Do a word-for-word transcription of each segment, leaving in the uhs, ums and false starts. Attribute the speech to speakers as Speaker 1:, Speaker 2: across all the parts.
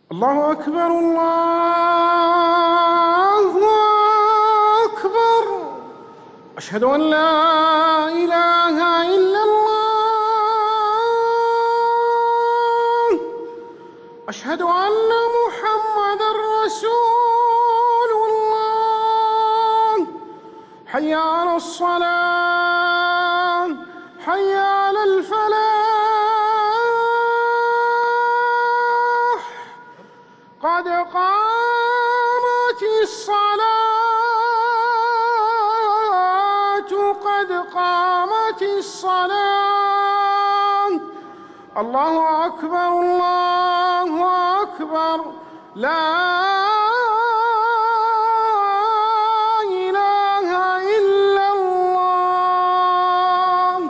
Speaker 1: الله أكبر الله أكبر. أشهد أن لا إله إلا الله. أشهد أن محمدًا رسول الله. حي على الصلاة، حي على الفلاح، قد قامت الصلاة، قد قامت الصلاة. الله أكبر الله أكبر. لا إله إلا الله.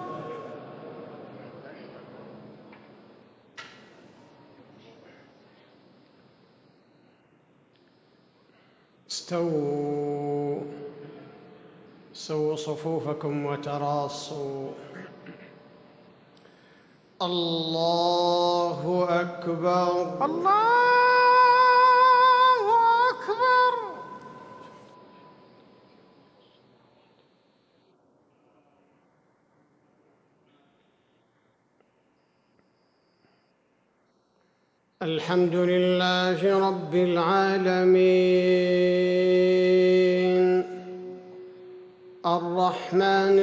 Speaker 1: استووا، سووا صفوفكم وتراصوا. الله أكبر الله أكبر. الحمد لله رب العالمين، الرحمن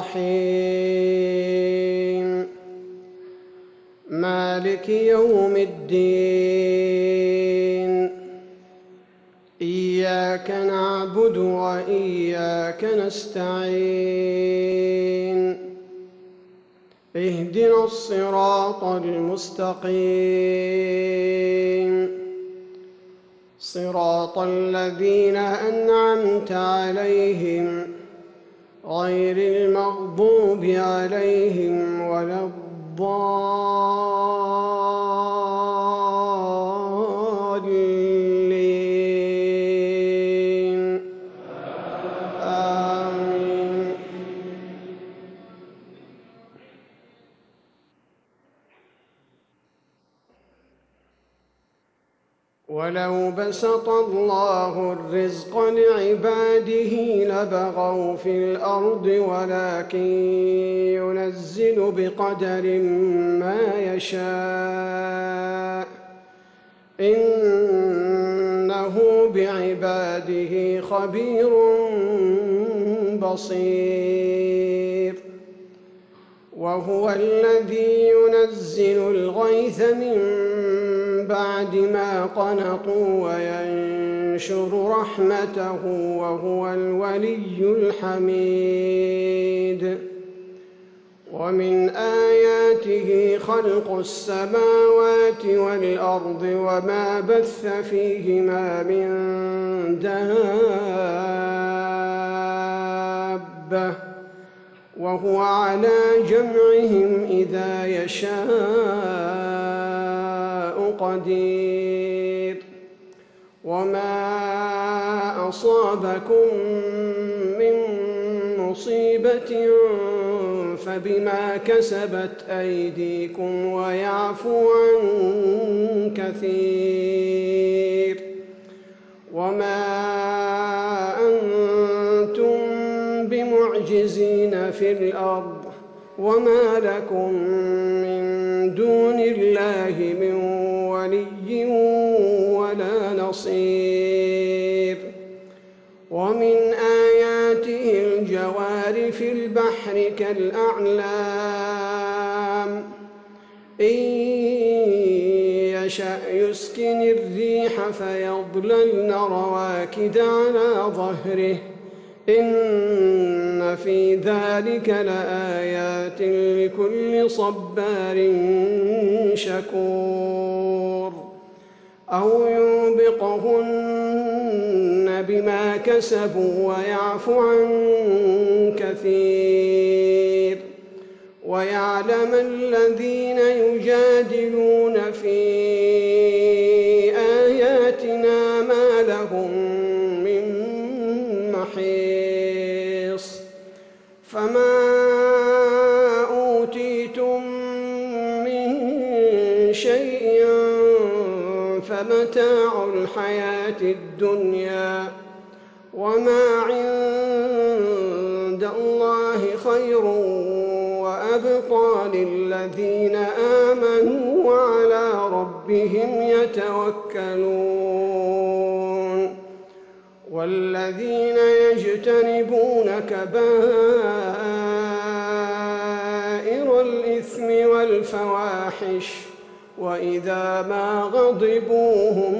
Speaker 1: الرحيم، مالك يوم الدين. إياك نعبد وإياك نستعين. اهدنا الصراط المستقيم، صراط الذين أنعمت عليهم غير المغضوب عليهم ولا الضالين. آمين. ولو بسط الله الرزق لعباده لبغوا في الأرض ولكن ينزل بقدر ما يشاء، إنه بعباده خبير بصير. وهو الذي ينزل الغيث من بعد ما قنطوا وينشر رحمته وهو الولي الحميد. ومن آياته خلق السماوات والأرض وما بث فيهما من دابة، وهو على جمعهم إذا يشاء قدير. وما أصابكم من مصيبة فبما كسبت أيديكم ويعفو عن كثير. وما أنتم بمعجزين في الأرض وما لكم من دون الله من ولي ولا نصير. ومن آياته الجوار في البحر كالأعلام، إن يشأ يسكن الريح فيظللن رواكد على ظهره، إن في ذلك لآيات لكل صبار شكور. أو يوبقهن بما كسبوا ويعفو عن كثير. ويعلم الذين يجادلون في آياتنا ما لهم من محيص. فما أوتيتم من شيء فمتاع الحياة الدنيا وما عند الله خير وأبقى للذين آمنوا وعلى ربهم يتوكلون والذين يجتنبون كبائر الإثم والفواحش وإذا ما غضبوا هم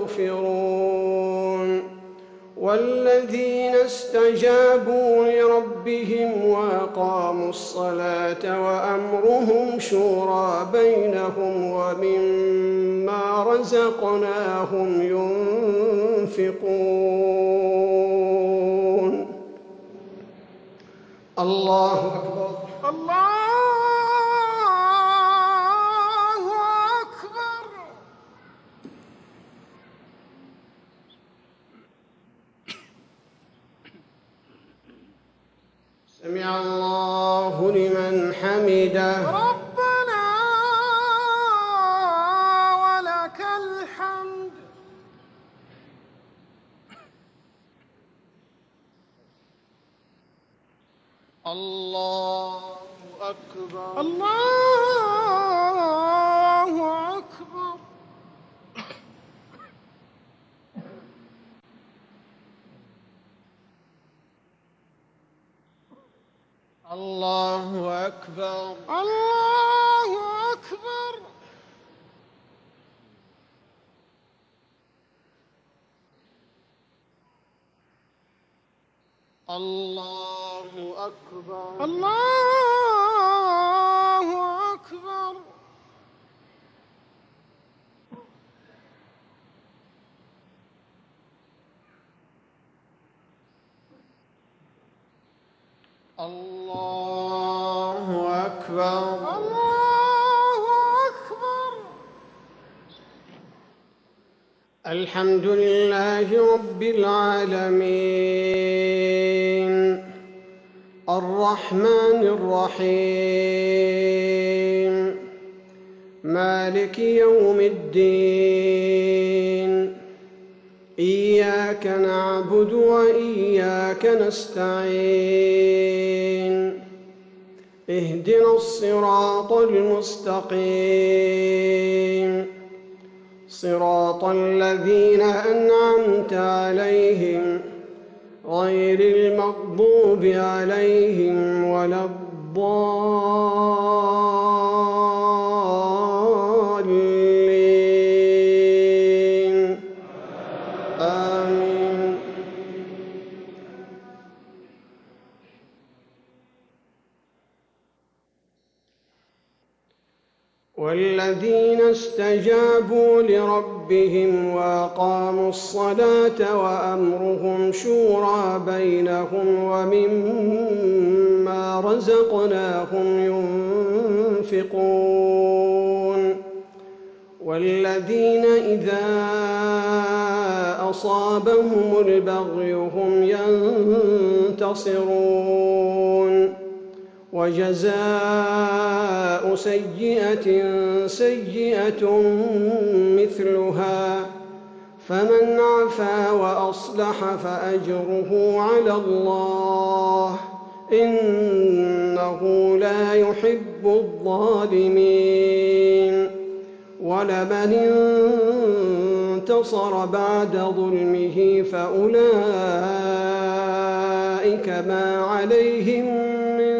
Speaker 1: يغفرون والذين استجابوا لربهم وأقاموا الصلاة وأمرهم شورى بينهم ومما رزقناهم ينفقون. الله أكبر.
Speaker 2: الله
Speaker 1: سمع الله لمن حمده.
Speaker 2: ربنا ولك الحمد.
Speaker 1: الله أكبر.
Speaker 2: الله أكبر.
Speaker 1: الله أكبر.
Speaker 2: الله أكبر.
Speaker 1: الله أكبر.
Speaker 2: الله أكبر.
Speaker 1: الله أكبر.
Speaker 2: الله أكبر.
Speaker 1: الحمد لله رب العالمين الرحمن الرحيم مالك يوم الدين إياك نعبد وإياك نستعين اهدنا الصراط المستقيم صراط الذين أنعمت عليهم غير المغضوب عليهم ولا الضالين آمين. والذين استجابوا لربهم وأقاموا الصلاة وأمرهم شورى بينهم ومما رزقناهم ينفقون والذين إذا أصابهم البغي هم ينتصرون وجزاء سيئة سيئة مثلها فمن عفا وأصلح فأجره على الله إنه لا يحب الظالمين. ولمن انتصر بعد ظلمه فأولئك ما عليهم من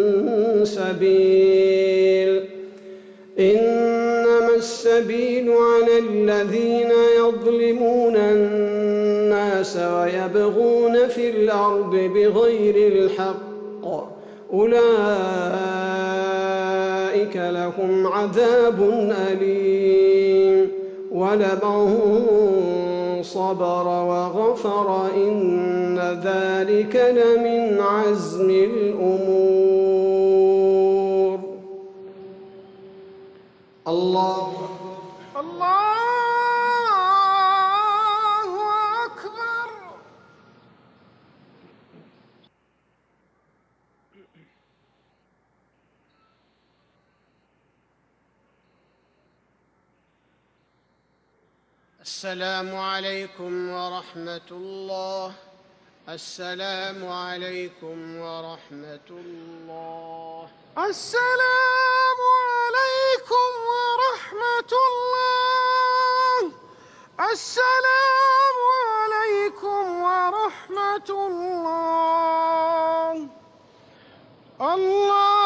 Speaker 1: سبيل إنما السبيل على الذين يظلمون الناس ويبغون في الأرض بغير الحق أولئك لهم عذاب أليم ولمن صبر وغفر إن ذلك لمن عزم الأمور. الله
Speaker 2: الله أكبر.
Speaker 1: السلام عليكم ورحمة الله. السلام عليكم ورحمة الله.
Speaker 2: السلام عليكم ورحمة الله. السلام عليكم ورحمة الله. الله